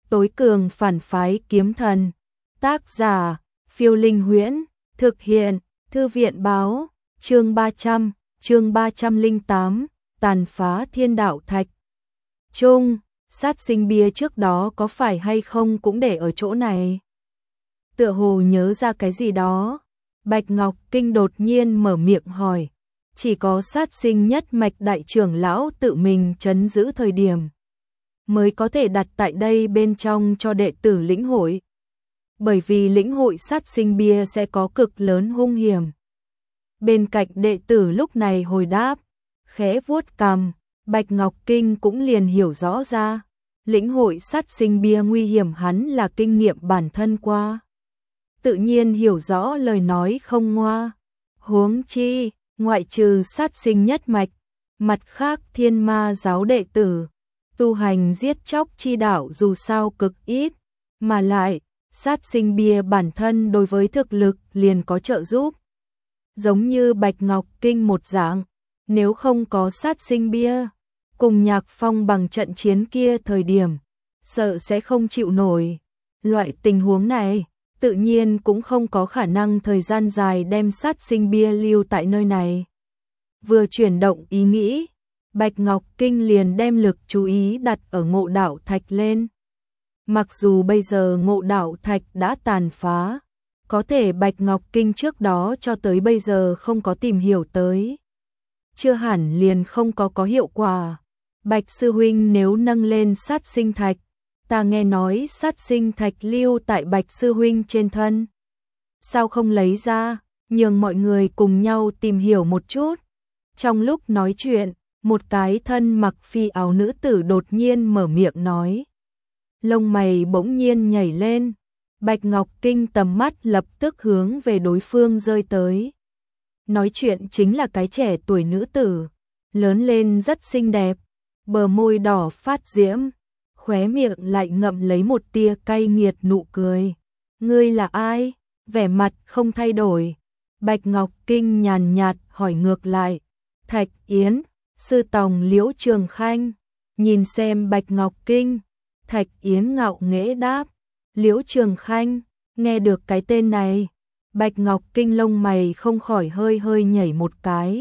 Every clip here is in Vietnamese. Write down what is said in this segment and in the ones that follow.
Tối cường phản phái kiếm thần. Tác giả, Phiêu Linh Huyễn. Thực hiện, Thư viện báo. Chương 300, chương 308, tàn phá thiên đạo thạch. Chung, sát sinh bia trước đó có phải hay không cũng để ở chỗ này. Tựa hồ nhớ ra cái gì đó, Bạch Ngọc Kinh đột nhiên mở miệng hỏi. Chỉ có sát sinh nhất mạch đại trưởng lão tự mình trấn giữ thời điểm mới có thể đặt tại đây bên trong cho đệ tử lĩnh hội. Bởi vì lĩnh hội sát sinh bia sẽ có cực lớn hung hiểm. Bên cạnh đệ tử lúc này hồi đáp, khẽ vuốt cằm, Bạch Ngọc Kinh cũng liền hiểu rõ ra. Lĩnh hội sát sinh bia nguy hiểm hắn là kinh nghiệm bản thân qua. Tự nhiên hiểu rõ lời nói không ngoa. Huống chi, ngoại trừ sát sinh nhất mạch, mặt khác thiên ma giáo đệ tử, tu hành giết chóc chi đạo dù sao cực ít, mà lại, sát sinh bia bản thân đối với thực lực liền có trợ giúp. Giống như Bạch Ngọc Kinh một dạng, nếu không có sát sinh bia, cùng Nhạc Phong bằng trận chiến kia thời điểm, sợ sẽ không chịu nổi. Loại tình huống này, tự nhiên cũng không có khả năng thời gian dài đem sát sinh bia lưu tại nơi này. Vừa chuyển động ý nghĩ, Bạch Ngọc Kinh liền đem lực chú ý đặt ở Ngộ Đạo Thạch lên. Mặc dù bây giờ Ngộ Đạo Thạch đã tàn phá, có thể Bạch Ngọc Kinh trước đó cho tới bây giờ không có tìm hiểu tới. Chưa hẳn liền không có hiệu quả. Bạch sư huynh nếu nâng lên sát sinh thạch, ta nghe nói sát sinh thạch lưu tại Bạch sư huynh trên thân. Sao không lấy ra, nhường mọi người cùng nhau tìm hiểu một chút. Trong lúc nói chuyện, một cái thân mặc phi áo nữ tử đột nhiên mở miệng nói. Lông mày bỗng nhiên nhảy lên, Bạch Ngọc Kinh tầm mắt lập tức hướng về đối phương rơi tới. Nói chuyện chính là cái trẻ tuổi nữ tử, lớn lên rất xinh đẹp, bờ môi đỏ phát diễm, khóe miệng lại ngậm lấy một tia cay nghiệt nụ cười. Ngươi là ai? Vẻ mặt không thay đổi. Bạch Ngọc Kinh nhàn nhạt hỏi ngược lại. Thạch Yến, sư tòng Liễu Trường Khanh. Nhìn xem Bạch Ngọc Kinh, Thạch Yến ngạo nghễ đáp. Liễu Trường Khanh, nghe được cái tên này, Bạch Ngọc Kinh lông mày không khỏi hơi nhảy một cái.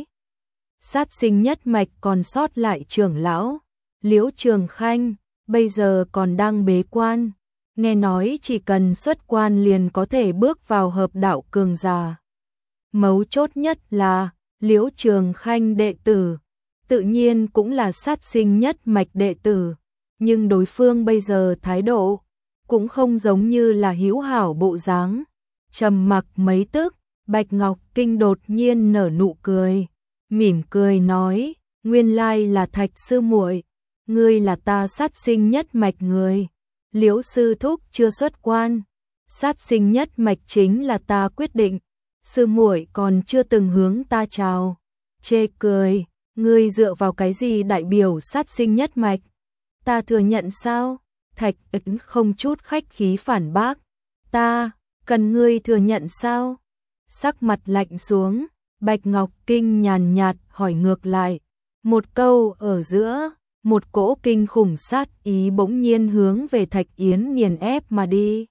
Sát sinh nhất mạch còn sót lại trưởng lão, Liễu Trường Khanh, bây giờ còn đang bế quan. Nghe nói chỉ cần xuất quan liền có thể bước vào hợp đạo cường giả. Mấu chốt nhất là, Liễu Trường Khanh đệ tử, tự nhiên cũng là sát sinh nhất mạch đệ tử. Nhưng đối phương bây giờ thái độ, cũng không giống như là hữu hảo bộ dáng. Trầm mặc mấy tức, Bạch Ngọc Kinh đột nhiên nở nụ cười, mỉm cười nói, nguyên lai là Thạch sư muội, ngươi là ta sát sinh nhất mạch người. Liễu sư thúc chưa xuất quan, sát sinh nhất mạch chính là ta quyết định, sư muội còn chưa từng hướng ta chào. Chê cười, ngươi dựa vào cái gì đại biểu sát sinh nhất mạch? Ta thừa nhận sao? Thạch Ấn không chút khách khí phản bác. Ta, cần ngươi thừa nhận sao? Sắc mặt lạnh xuống, Bạch Ngọc Kinh nhàn nhạt hỏi ngược lại. Một câu ở giữa, một cỗ kinh khủng sát ý bỗng nhiên hướng về Thạch Yến nghiền ép mà đi.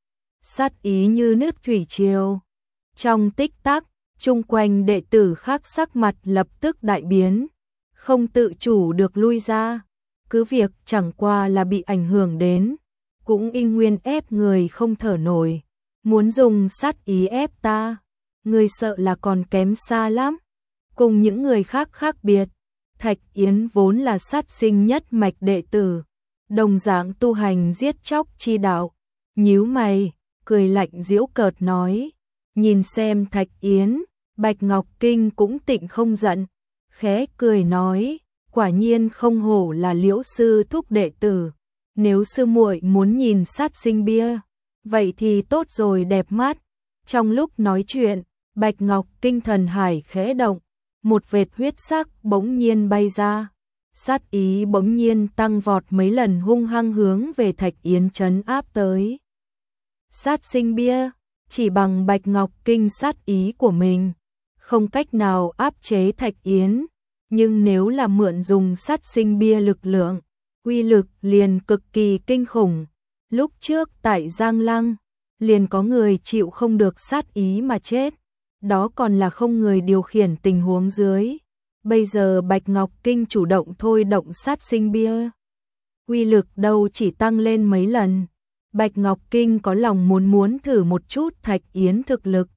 Sát ý như nước thủy triều. Trong tích tắc, chung quanh đệ tử khác sắc mặt lập tức đại biến, không tự chủ được lui ra. Cứ việc chẳng qua là bị ảnh hưởng đến, cũng y nguyên ép người không thở nổi. Muốn dùng sát ý ép ta, người sợ là còn kém xa lắm. Cùng những người khác khác biệt, Thạch Yến vốn là sát sinh nhất mạch đệ tử, đồng dạng tu hành giết chóc chi đạo. Nhíu mày, cười lạnh giễu cợt nói. Nhìn xem Thạch Yến, Bạch Ngọc Kinh cũng tịnh không giận, khẽ cười nói. Quả nhiên không hổ là Liễu sư thúc đệ tử, nếu sư muội muốn nhìn sát sinh bia, vậy thì tốt rồi đẹp mắt. Trong lúc nói chuyện, Bạch Ngọc Kinh thần hải khẽ động, một vệt huyết sắc bỗng nhiên bay ra, sát ý bỗng nhiên tăng vọt mấy lần hung hăng hướng về Thạch Yến trấn áp tới. Sát sinh bia, chỉ bằng Bạch Ngọc Kinh sát ý của mình, không cách nào áp chế Thạch Yến. Nhưng nếu là mượn dùng sát sinh bia lực lượng, uy lực liền cực kỳ kinh khủng. Lúc trước tại Giang Lăng, liền có người chịu không được sát ý mà chết, đó còn là không người điều khiển tình huống dưới. Bây giờ Bạch Ngọc Kinh chủ động thôi động sát sinh bia, uy lực đâu chỉ tăng lên mấy lần. Bạch Ngọc Kinh có lòng muốn thử một chút Thạch Yến thực lực.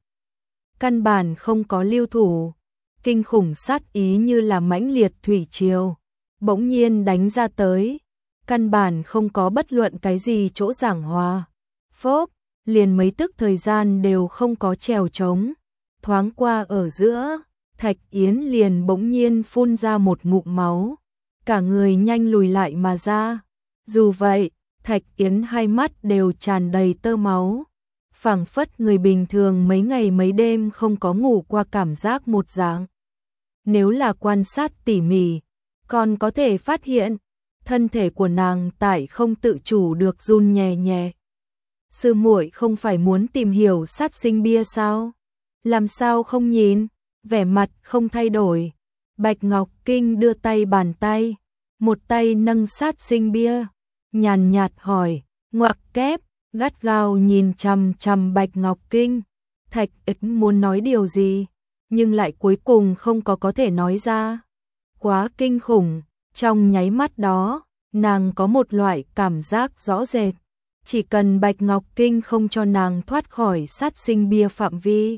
Căn bản không có lưu thủ, kinh khủng sát ý như là mãnh liệt thủy triều, bỗng nhiên đánh ra tới, căn bản không có bất luận cái gì chỗ giảng hòa. Phốp, liền mấy tức thời gian đều không có trèo trống, thoáng qua ở giữa, Thạch Yến liền bỗng nhiên phun ra một ngụm máu, cả người nhanh lùi lại mà ra. Dù vậy, Thạch Yến hai mắt đều tràn đầy tơ máu, phảng phất người bình thường mấy ngày mấy đêm không có ngủ qua cảm giác một dạng. Nếu là quan sát tỉ mỉ, còn có thể phát hiện, thân thể của nàng tại không tự chủ được run nhẹ nhẹ. Sư muội không phải muốn tìm hiểu sát sinh bia sao? Làm sao không nhìn? Vẻ mặt không thay đổi. Bạch Ngọc Kinh đưa tay bàn tay, một tay nâng sát sinh bia, nhàn nhạt hỏi, ngoặc kép, gắt gao nhìn chằm chằm Bạch Ngọc Kinh. Thạch Yến muốn nói điều gì, nhưng lại cuối cùng không có thể nói ra. Quá kinh khủng, trong nháy mắt đó, nàng có một loại cảm giác rõ rệt. Chỉ cần Bạch Ngọc Kinh không cho nàng thoát khỏi sát sinh bia phạm vi,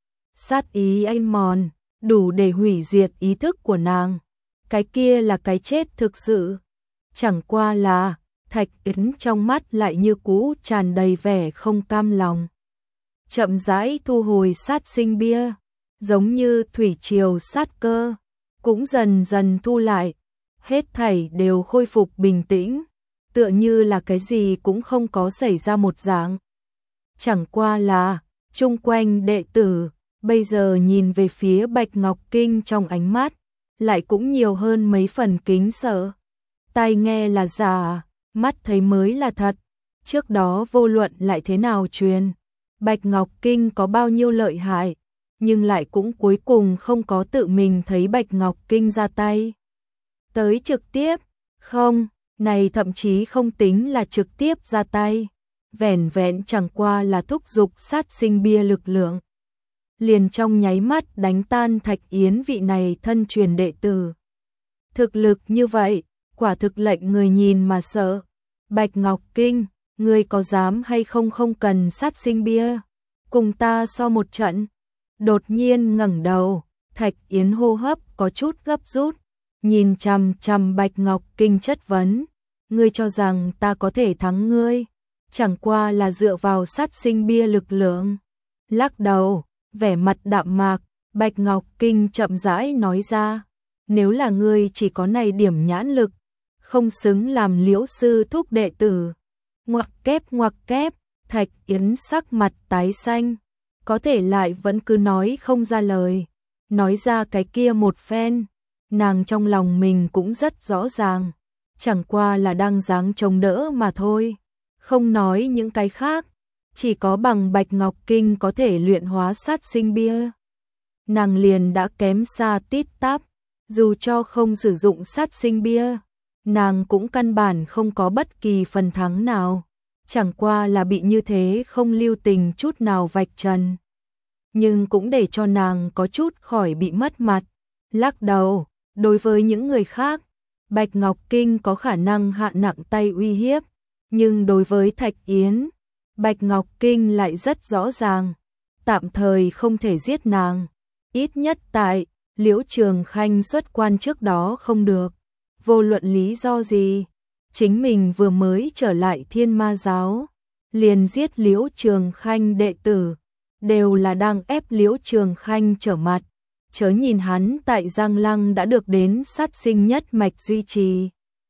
sát ý anh mòn, đủ để hủy diệt ý thức của nàng. Cái kia là cái chết thực sự. Chẳng qua là, Thạch Yến trong mắt lại như cũ tràn đầy vẻ không cam lòng. Chậm rãi thu hồi sát sinh bia, giống như thủy triều sát cơ, cũng dần dần thu lại, hết thảy đều khôi phục bình tĩnh, tựa như là cái gì cũng không có xảy ra một dạng. Chẳng qua là, chung quanh đệ tử, bây giờ nhìn về phía Bạch Ngọc Kinh trong ánh mắt, lại cũng nhiều hơn mấy phần kính sợ. Tai nghe là giả, mắt thấy mới là thật. Trước đó vô luận lại thế nào truyền, Bạch Ngọc Kinh có bao nhiêu lợi hại, nhưng lại cũng cuối cùng không có tự mình thấy Bạch Ngọc Kinh ra tay. Tới trực tiếp, không, này thậm chí không tính là trực tiếp ra tay, vẻn vẹn chẳng qua là thúc giục sát sinh bia lực lượng. Liền trong nháy mắt đánh tan Thạch Yến vị này thân truyền đệ tử. Thực lực như vậy, quả thực lệnh người nhìn mà sợ. Bạch Ngọc Kinh, ngươi có dám hay không không cần sát sinh bia, cùng ta so một trận. Đột nhiên ngẩng đầu, Thạch Yến hô hấp có chút gấp rút, nhìn chằm chằm Bạch Ngọc Kinh chất vấn, ngươi cho rằng ta có thể thắng ngươi, chẳng qua là dựa vào sát sinh bia lực lượng. Lắc đầu, vẻ mặt đạm mạc, Bạch Ngọc Kinh chậm rãi nói ra, nếu là ngươi chỉ có này điểm nhãn lực, không xứng làm Liễu sư thúc đệ tử. Ngoặc kép, Thạch Yến sắc mặt tái xanh, có thể lại vẫn cứ nói không ra lời, nói ra cái kia một phen, nàng trong lòng mình cũng rất rõ ràng, chẳng qua là đang dáng chống đỡ mà thôi, không nói những cái khác, chỉ có bằng Bạch Ngọc Kinh có thể luyện hóa sát sinh bia. Nàng liền đã kém xa tít tắp, dù cho không sử dụng sát sinh bia, nàng cũng căn bản không có bất kỳ phần thắng nào, chẳng qua là bị như thế không lưu tình chút nào vạch trần. Nhưng cũng để cho nàng có chút khỏi bị mất mặt. Lắc đầu, đối với những người khác, Bạch Ngọc Kinh có khả năng hạ nặng tay uy hiếp, nhưng đối với Thạch Yến, Bạch Ngọc Kinh lại rất rõ ràng, tạm thời không thể giết nàng, ít nhất tại Liễu Trường Khanh xuất quan trước đó không được. Vô luận lý do gì, chính mình vừa mới trở lại Thiên Ma giáo, liền giết Liễu Trường Khanh đệ tử, đều là đang ép Liễu Trường Khanh trở mặt, chớ nhìn hắn tại Giang Lăng đã được đến sát sinh nhất mạch duy trì.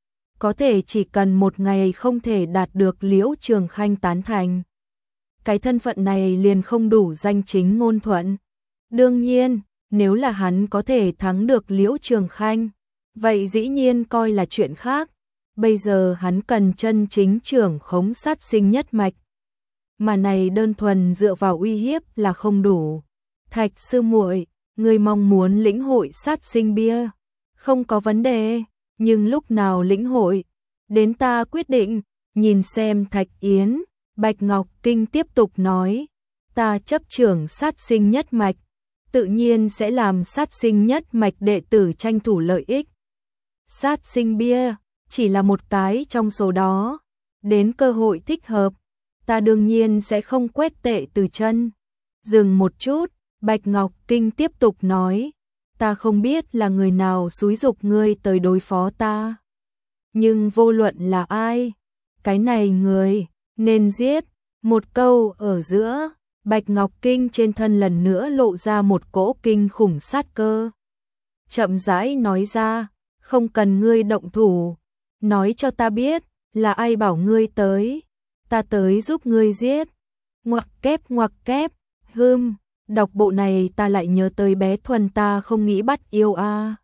Có thể chỉ cần một ngày không thể đạt được Liễu Trường Khanh tán thành, cái thân phận này liền không đủ danh chính ngôn thuận. Đương nhiên, nếu là hắn có thể thắng được Liễu Trường Khanh, vậy dĩ nhiên coi là chuyện khác. Bây giờ hắn cần chân chính trưởng khống sát sinh nhất mạch, mà này đơn thuần dựa vào uy hiếp là không đủ. Thạch sư muội, ngươi mong muốn lĩnh hội sát sinh bia, không có vấn đề, nhưng lúc nào lĩnh hội, đến ta quyết định. Nhìn xem Thạch Yến, Bạch Ngọc Kinh tiếp tục nói, ta chấp trưởng sát sinh nhất mạch, tự nhiên sẽ làm sát sinh nhất mạch đệ tử tranh thủ lợi ích. Sát sinh bia, chỉ là một cái trong số đó, đến cơ hội thích hợp, ta đương nhiên sẽ không quét tệ từ chân. Dừng một chút, Bạch Ngọc Kinh tiếp tục nói, ta không biết là người nào xúi giục ngươi tới đối phó ta. Nhưng vô luận là ai, cái này người, nên giết. Một câu ở giữa, Bạch Ngọc Kinh trên thân lần nữa lộ ra một cỗ kinh khủng sát cơ. Chậm rãi nói ra, không cần ngươi động thủ, nói cho ta biết, là ai bảo ngươi tới, ta tới giúp ngươi giết. Ngoặc kép, đọc bộ này ta lại nhớ tới bé Thuần ta không nghĩ bắt yêu a.